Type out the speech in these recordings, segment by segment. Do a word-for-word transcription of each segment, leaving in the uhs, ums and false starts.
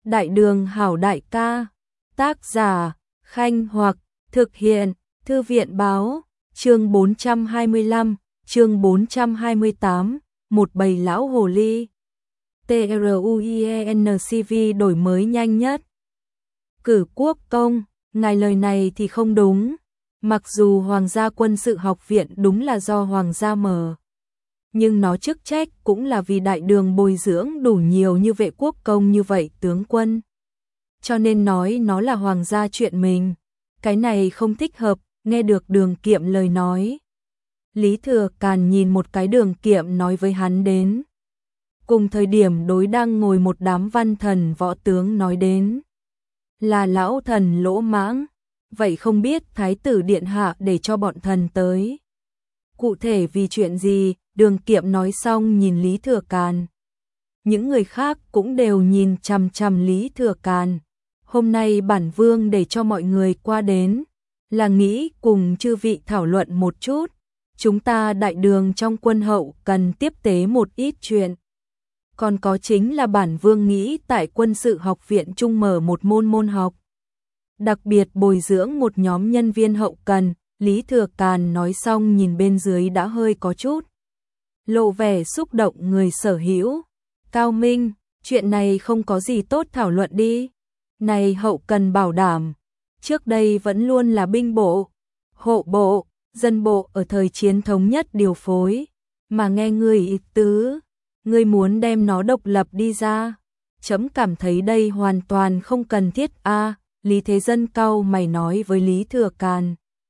Đại đường hảo đại ca, tác giả, Khanh Hoặc, thực hiện, Thư viện Báo, chương bốn trăm hai mươi lăm, chương bốn trăm hai mươi tám, một bầy lão hồ ly. TRUIENCV đổi mới nhanh nhất. Cử quốc công, ngài lời này thì không đúng. Mặc dù Hoàng gia quân sự học viện đúng là do Hoàng gia mở, nhưng nó chức trách cũng là vì đại đường bồi dưỡng đủ nhiều như vệ quốc công như vậy tướng quân. Cho nên nói nó là Hoàng gia chuyện mình. Cái này không thích hợp, nghe được Đường Kiệm lời nói. Lý Thừa Càn nhìn một cái Đường Kiệm nói với hắn đến. Cùng thời điểm đối đang ngồi một đám văn thần võ tướng nói đến. Là lão thần lỗ mãng, vậy không biết thái tử điện hạ để cho bọn thần tới. Cụ thể vì chuyện gì, Đường Kiệm nói xong nhìn Lý Thừa Càn. Những người khác cũng đều nhìn chằm chằm Lý Thừa Càn. Hôm nay bản vương để cho mọi người qua đến, là nghĩ cùng chư vị thảo luận một chút. Chúng ta đại đường trong quân hậu cần tiếp tế một ít chuyện. Còn có chính là bản vương nghĩ tại quân sự học viện trung mở một môn môn học. Đặc biệt bồi dưỡng một nhóm nhân viên hậu cần. Lý Thừa Càn nói xong nhìn bên dưới đã hơi có chút lộ vẻ xúc động người sở hữu. Cao Minh, chuyện này không có gì tốt thảo luận đi. Này hậu cần bảo đảm, trước đây vẫn luôn là binh bộ, hộ bộ, dân bộ ở thời chiến thống nhất điều phối. Mà nghe ngươi ý tứ, ngươi muốn đem nó độc lập đi ra. Chấm cảm thấy đây hoàn toàn không cần thiết a. À, Lý Thế Dân cau mày nói với Lý Thừa Càn.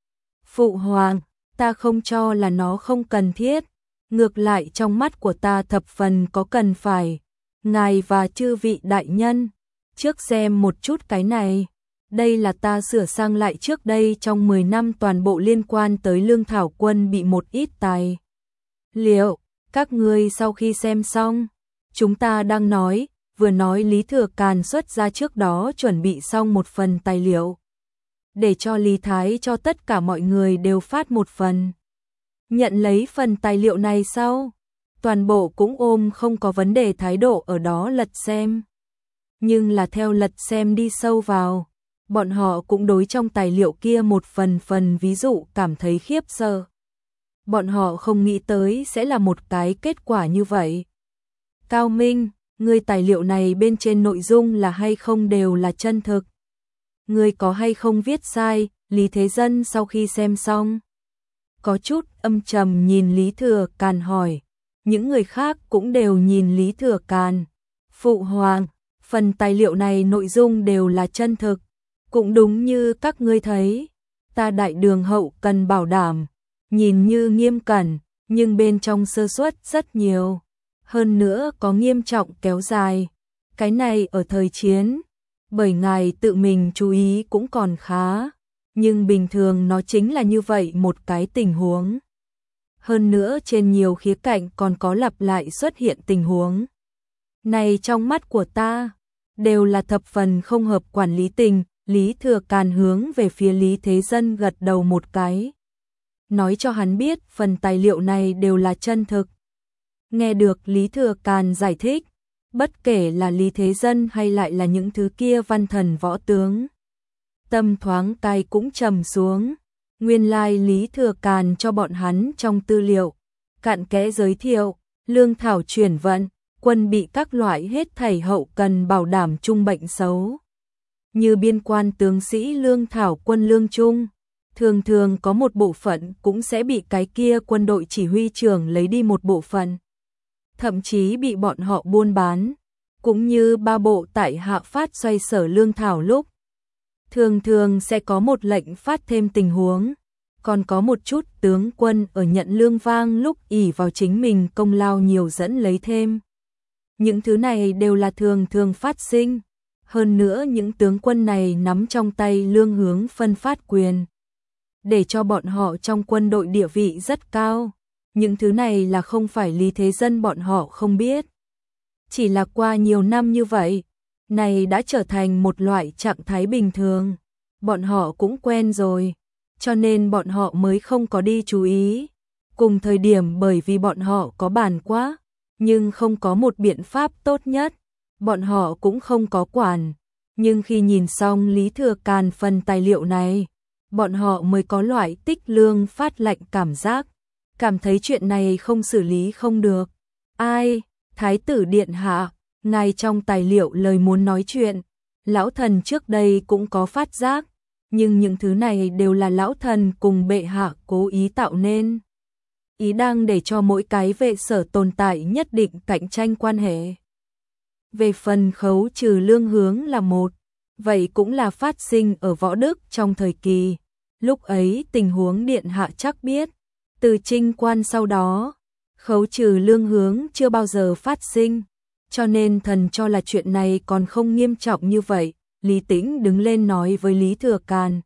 Phụ hoàng, ta không cho là nó không cần thiết. Ngược lại trong mắt của ta thập phần có cần phải. Ngài và chư vị đại nhân, trước xem một chút cái này. Đây là ta sửa sang lại trước đây trong mười năm toàn bộ liên quan tới lương thảo quân bị một ít tài liệu. Các ngươi sau khi xem xong, chúng ta đang nói, vừa nói Lý Thừa Càn xuất ra trước đó chuẩn bị xong một phần tài liệu. Để cho Lý Thái cho tất cả mọi người đều phát một phần. Nhận lấy phần tài liệu này sau, toàn bộ cũng ôm không có vấn đề thái độ ở đó lật xem. Nhưng là theo lật xem đi sâu vào, bọn họ cũng đối trong tài liệu kia một phần phần ví dụ cảm thấy khiếp sợ. Bọn họ không nghĩ tới sẽ là một cái kết quả như vậy. Cao Minh, ngươi tài liệu này bên trên nội dung là hay không đều là chân thực? Ngươi có hay không viết sai? Lý Thế Dân sau khi xem xong, có chút âm trầm nhìn Lý Thừa Càn hỏi. Những người khác cũng đều nhìn Lý Thừa Càn. Phụ hoàng, phần tài liệu này nội dung đều là chân thực. Cũng đúng như các ngươi thấy, ta đại đường hậu cần bảo đảm, nhìn như nghiêm cẩn, nhưng bên trong sơ suất rất nhiều. Hơn nữa có nghiêm trọng kéo dài. Cái này ở thời chiến, bởi ngài tự mình chú ý cũng còn khá. Nhưng bình thường nó chính là như vậy một cái tình huống. Hơn nữa trên nhiều khía cạnh còn có lặp lại xuất hiện tình huống. Này trong mắt của ta, đều là thập phần không hợp quản lý tình. Lý Thừa Càn hướng về phía Lý Thế Dân gật đầu một cái. Nói cho hắn biết phần tài liệu này đều là chân thực. Nghe được Lý Thừa Càn giải thích, bất kể là Lý Thế Dân hay lại là những thứ kia văn thần võ tướng, tâm thoáng cai cũng trầm xuống. Nguyên lai Lý Thừa Càn cho bọn hắn trong tư liệu cặn kẽ giới thiệu, lương thảo chuyển vận, quân bị các loại hết thảy hậu cần bảo đảm trung bệnh xấu. Như biên quan tướng sĩ lương thảo quân lương trung, thường thường có một bộ phận cũng sẽ bị cái kia quân đội chỉ huy trưởng lấy đi một bộ phận. Thậm chí bị bọn họ buôn bán, cũng như ba bộ tại hạ phát xoay sở lương thảo lúc. Thường thường sẽ có một lệnh phát thêm tình huống, còn có một chút tướng quân ở nhận lương vang lúc ỷ vào chính mình công lao nhiều dẫn lấy thêm. Những thứ này đều là thường thường phát sinh. Hơn nữa những tướng quân này nắm trong tay lương hướng phân phát quyền, để cho bọn họ trong quân đội địa vị rất cao. Những thứ này là không phải Lý Thế Dân bọn họ không biết. Chỉ là qua nhiều năm như vậy, này đã trở thành một loại trạng thái bình thường. Bọn họ cũng quen rồi, cho nên bọn họ mới không có đi chú ý. Cùng thời điểm bởi vì bọn họ có bàn quá, nhưng không có một biện pháp tốt nhất. bọn họ cũng không có quản. Nhưng khi nhìn xong Lý Thừa Càn phần tài liệu này, bọn họ mới có loại tích lương phát lạnh cảm giác, cảm thấy chuyện này không xử lý không được. Ai, Thái tử điện hạ, ngài trong tài liệu lời muốn nói chuyện, lão thần trước đây cũng có phát giác, nhưng những thứ này đều là lão thần cùng bệ hạ cố ý tạo nên. Ý đang để cho mỗi cái vệ sở tồn tại nhất định cạnh tranh quan hệ. Về phần khấu trừ lương hướng là một, vậy cũng là phát sinh ở Võ Đức trong thời kỳ. Lúc ấy tình huống điện hạ chắc biết, từ Trinh Quan sau đó, khấu trừ lương hướng chưa bao giờ phát sinh, cho nên thần cho là chuyện này còn không nghiêm trọng như vậy. Lý Tĩnh đứng lên nói với Lý Thừa Càn.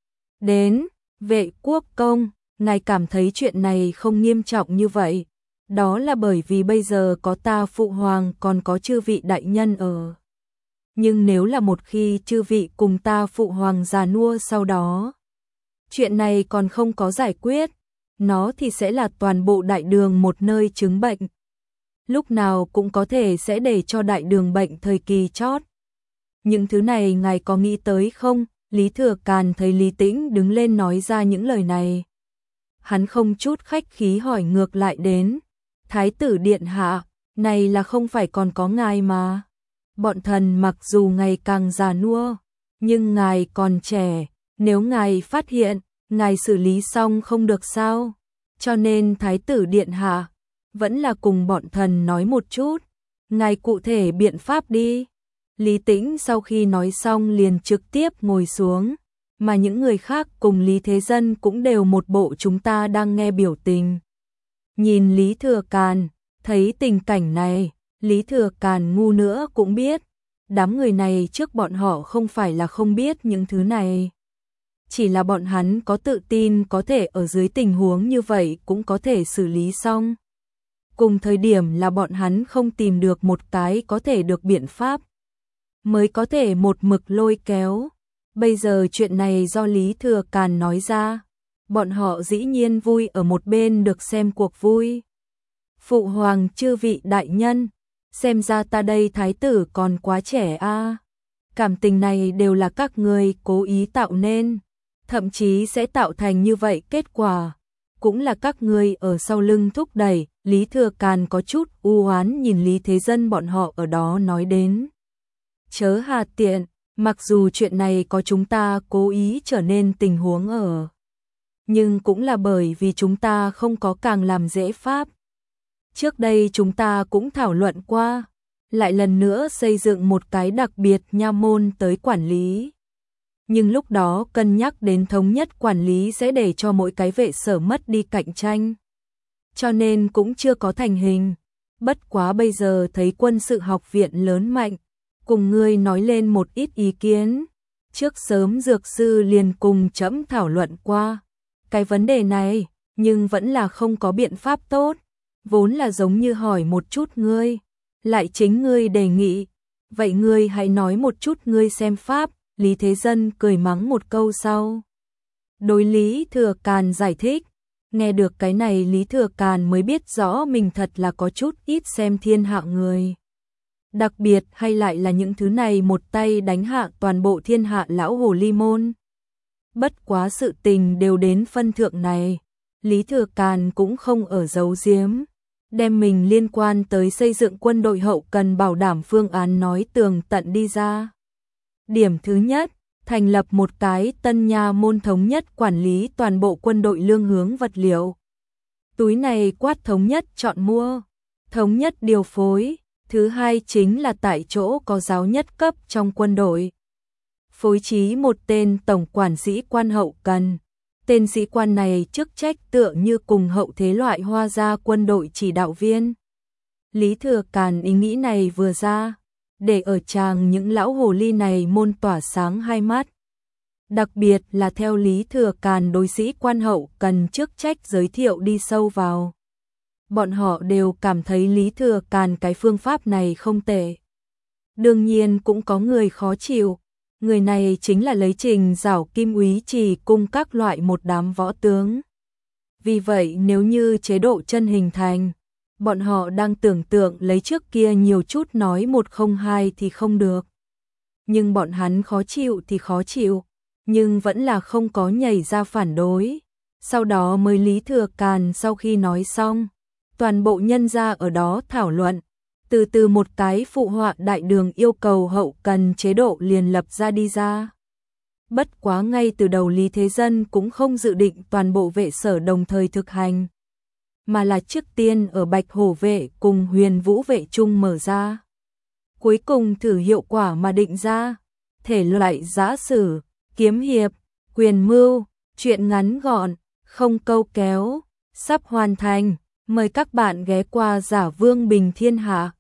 Đến, vệ quốc công, ngài cảm thấy chuyện này không nghiêm trọng như vậy. Đó là bởi vì bây giờ có ta phụ hoàng còn có chư vị đại nhân ở. Nhưng nếu là một khi chư vị cùng ta phụ hoàng già nua sau đó, chuyện này còn không có giải quyết, nó thì sẽ là toàn bộ đại đường một nơi chứng bệnh. Lúc nào cũng có thể sẽ để cho đại đường bệnh thời kỳ chót. Những thứ này ngài có nghĩ tới không? Lý Thừa Càn thấy Lý Tĩnh đứng lên nói ra những lời này. Hắn không chút khách khí hỏi ngược lại đến. Thái tử điện hạ, này là không phải còn có ngài mà. Bọn thần mặc dù ngày càng già nua, nhưng ngài còn trẻ, nếu ngài phát hiện, ngài xử lý xong không được sao. Cho nên Thái tử điện hạ, vẫn là cùng bọn thần nói một chút, ngài cụ thể biện pháp đi. Lý Tĩnh sau khi nói xong liền trực tiếp ngồi xuống, mà những người khác cùng Lý Thế Dân cũng đều một bộ chúng ta đang nghe biểu tình. Nhìn Lý Thừa Càn, thấy tình cảnh này, Lý Thừa Càn ngu nữa cũng biết, đám người này trước bọn họ không phải là không biết những thứ này. Chỉ là bọn hắn có tự tin có thể ở dưới tình huống như vậy cũng có thể xử lý xong. Cùng thời điểm là bọn hắn không tìm được một cái có thể được biện pháp, mới có thể một mực lôi kéo. Bây giờ chuyện này do Lý Thừa Càn nói ra, bọn họ dĩ nhiên vui ở một bên được xem cuộc vui. Phụ hoàng chư vị đại nhân, xem ra ta đây thái tử còn quá trẻ a. Cảm tình này đều là các người cố ý tạo nên, thậm chí sẽ tạo thành như vậy kết quả, cũng là các người ở sau lưng thúc đẩy. Lý Thừa Càn có chút u oán nhìn Lý Thế Dân bọn họ ở đó nói đến. Chớ hà tiện, mặc dù chuyện này có chúng ta cố ý trở nên tình huống ở, nhưng cũng là bởi vì chúng ta không có càng làm dễ pháp. Trước đây chúng ta cũng thảo luận qua, lại lần nữa xây dựng một cái đặc biệt nha môn tới quản lý. Nhưng lúc đó cân nhắc đến thống nhất quản lý sẽ để cho mỗi cái vệ sở mất đi cạnh tranh, cho nên cũng chưa có thành hình. Bất quá bây giờ thấy quân sự học viện lớn mạnh, cùng ngươi nói lên một ít ý kiến. Trước sớm dược sư liền cùng trẫm thảo luận qua cái vấn đề này, nhưng vẫn là không có biện pháp tốt. Vốn là giống như hỏi một chút ngươi, lại chính ngươi đề nghị, vậy ngươi hãy nói một chút ngươi xem pháp. Lý Thế Dân cười mắng một câu sau, đối Lý Thừa Càn giải thích. Nghe được cái này Lý Thừa Càn mới biết rõ mình thật là có chút ít xem thiên hạ người. Đặc biệt hay lại là những thứ này một tay đánh hạ toàn bộ thiên hạ lão hồ ly môn. Bất quá sự tình đều đến phân thượng này, Lý Thừa Càn cũng không ở giấu giếm, đem mình liên quan tới xây dựng quân đội hậu cần bảo đảm phương án nói tường tận đi ra. Điểm thứ nhất, thành lập một cái tân nha môn thống nhất quản lý toàn bộ quân đội lương hướng vật liệu. Túi này quát thống nhất chọn mua, thống nhất điều phối. Thứ hai chính là tại chỗ có giáo nhất cấp trong quân đội. Phối trí một tên tổng quản sĩ quan hậu cần. Tên sĩ quan này chức trách tựa như cùng hậu thế loại hoa gia quân đội chỉ đạo viên. Lý Thừa Càn ý nghĩ này vừa ra, để ở tràng những lão hồ ly này môn tỏa sáng hai mắt. Đặc biệt là theo Lý Thừa Càn đối sĩ quan hậu cần chức trách giới thiệu đi sâu vào, bọn họ đều cảm thấy Lý Thừa Càn cái phương pháp này không tệ. Đương nhiên cũng có người khó chịu, người này chính là lấy Trình Giảo Kim úy trì cung các loại một đám võ tướng. Vì vậy nếu như chế độ chân hình thành, Bọn họ đang tưởng tượng lấy trước kia nhiều chút nói một không hai thì không được. Nhưng bọn hắn khó chịu thì khó chịu, nhưng vẫn là không có nhảy ra phản đối. Sau đó mới Lý Thừa Càn sau khi nói xong, toàn bộ nhân gia ở đó thảo luận, từ từ một cái phụ họa đại đường yêu cầu hậu cần chế độ liền lập ra đi ra. Bất quá ngay từ đầu Lý Thế Dân cũng không dự định toàn bộ vệ sở đồng thời thực hành, mà là trước tiên ở Bạch Hổ vệ cùng Huyền Vũ vệ chung mở ra. Cuối cùng thử hiệu quả mà định ra, thể loại giã sử, kiếm hiệp, quyền mưu, truyện ngắn gọn, không câu kéo, sắp hoàn thành. Mời các bạn ghé qua Giả Vương Bình Thiên Hạ.